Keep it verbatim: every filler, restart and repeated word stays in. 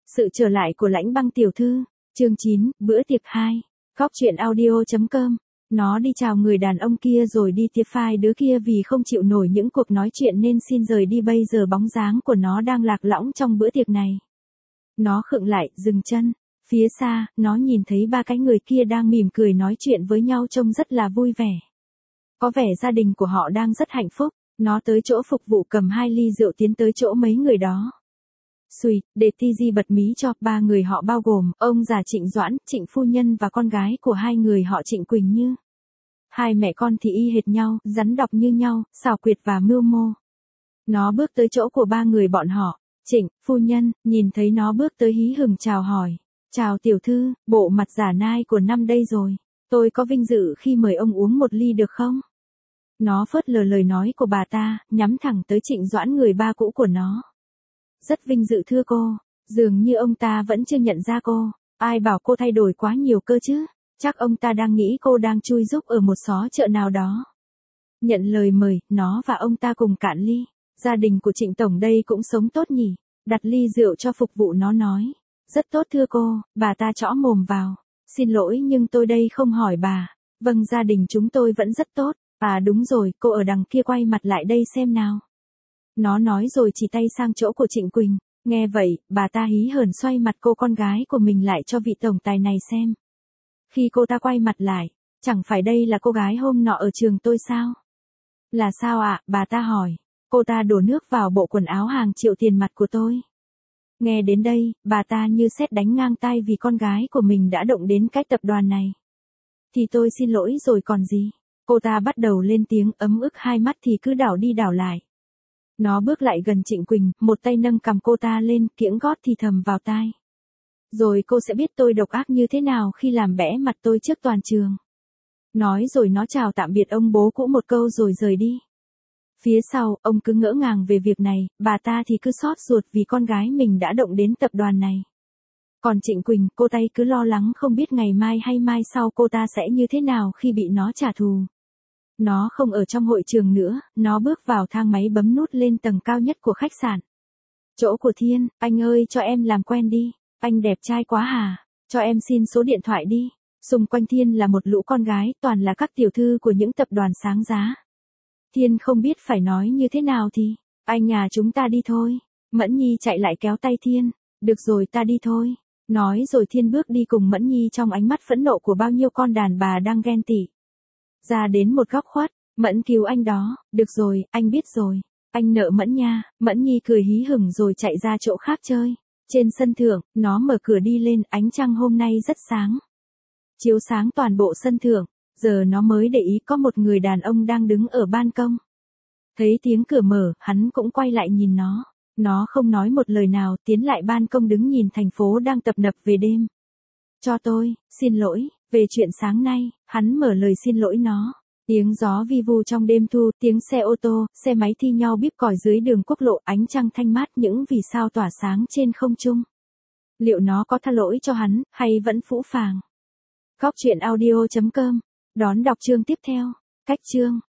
Sự trở lại của Lãnh Băng tiểu thư, chương chín, bữa tiệc hai. Góc truyện audio chấm com. Nó đi chào người đàn ông kia rồi đi tiếp phai đứa kia vì không chịu nổi những cuộc nói chuyện nên xin rời đi, bây giờ bóng dáng của nó đang lạc lõng trong bữa tiệc này. Nó khựng lại, dừng chân. Phía xa, nó nhìn thấy ba cái người kia đang mỉm cười nói chuyện với nhau trông rất là vui vẻ. Có vẻ gia đình của họ đang rất hạnh phúc. Nó tới chỗ phục vụ cầm hai ly rượu tiến tới chỗ mấy người đó. Xùi, để ti di bật mí cho, ba người họ bao gồm, ông già Trịnh Doãn, Trịnh phu nhân và con gái của hai người họ Trịnh Quỳnh Như. Hai mẹ con thì y hệt nhau, rắn độc như nhau, xảo quyệt và mưu mô. Nó bước tới chỗ của ba người bọn họ. Trịnh, phu nhân, nhìn thấy nó bước tới hí hửng chào hỏi. Chào tiểu thư, bộ mặt giả nai của năm đây rồi. Tôi có vinh dự khi mời ông uống một ly được không? Nó phớt lờ lời nói của bà ta, nhắm thẳng tới Trịnh Doãn, người ba cũ của nó. Rất vinh dự thưa cô, dường như ông ta vẫn chưa nhận ra cô. Ai bảo cô thay đổi quá nhiều cơ chứ? Chắc ông ta đang nghĩ cô đang chui rúc ở một xó chợ nào đó. Nhận lời mời, nó và ông ta cùng cạn ly. Gia đình của Trịnh tổng đây cũng sống tốt nhỉ? Đặt ly rượu cho phục vụ, nó nói. Rất tốt thưa cô, bà ta chõ mồm vào. Xin lỗi nhưng tôi đây không hỏi bà. Vâng, gia đình chúng tôi vẫn rất tốt. À đúng rồi, cô ở đằng kia quay mặt lại đây xem nào. Nó nói rồi chỉ tay sang chỗ của Trịnh Quỳnh. Nghe vậy, bà ta hí hởn xoay mặt cô con gái của mình lại cho vị tổng tài này xem. Khi cô ta quay mặt lại, chẳng phải đây là cô gái hôm nọ ở trường tôi sao? Là sao ạ? À? Bà ta hỏi. Cô ta đổ nước vào bộ quần áo hàng triệu tiền mặt của tôi. Nghe đến đây, bà ta như sét đánh ngang tai vì con gái của mình đã động đến cái tập đoàn này. Thì tôi xin lỗi rồi còn gì? Cô ta bắt đầu lên tiếng, ấm ức, hai mắt thì cứ đảo đi đảo lại. Nó bước lại gần Trịnh Quỳnh, một tay nâng cằm cô ta lên, kiễng gót thì thầm vào tai. Rồi cô sẽ biết tôi độc ác như thế nào khi làm bẽ mặt tôi trước toàn trường. Nói rồi nó chào tạm biệt ông bố cũ một câu rồi rời đi. Phía sau, ông cứ ngỡ ngàng về việc này, bà ta thì cứ xót ruột vì con gái mình đã động đến tập đoàn này. Còn Trịnh Quỳnh, cô ta cứ lo lắng không biết ngày mai hay mai sau cô ta sẽ như thế nào khi bị nó trả thù. Nó không ở trong hội trường nữa, nó bước vào thang máy bấm nút lên tầng cao nhất của khách sạn. Chỗ của Thiên, anh ơi cho em làm quen đi, anh đẹp trai quá hả, cho em xin số điện thoại đi. Xung quanh Thiên là một lũ con gái, toàn là các tiểu thư của những tập đoàn sáng giá. Thiên không biết phải nói như thế nào thì, anh à chúng ta đi thôi. Mẫn Nhi chạy lại kéo tay Thiên, được rồi ta đi thôi. Nói rồi Thiên bước đi cùng Mẫn Nhi trong ánh mắt phẫn nộ của bao nhiêu con đàn bà đang ghen tị. Ra đến một góc khuất, Mẫn cứu anh đó, được rồi, anh biết rồi. Anh nợ Mẫn nha. Mẫn Nhi cười hí hửng rồi chạy ra chỗ khác chơi. Trên sân thượng, nó mở cửa đi lên, ánh trăng hôm nay rất sáng. Chiếu sáng toàn bộ sân thượng, giờ nó mới để ý có một người đàn ông đang đứng ở ban công. Thấy tiếng cửa mở, hắn cũng quay lại nhìn nó. Nó không nói một lời nào, tiến lại ban công đứng nhìn thành phố đang tấp nập về đêm. Cho tôi, xin lỗi, về chuyện sáng nay, hắn mở lời xin lỗi nó. Tiếng gió vi vu trong đêm thu, tiếng xe ô tô, xe máy thi nhau bíp còi dưới đường quốc lộ, ánh trăng thanh mát, những vì sao tỏa sáng trên không trung. Liệu nó có tha lỗi cho hắn, hay vẫn phũ phàng? Góc truyện audio chấm com. Đón đọc chương tiếp theo. Cách chương.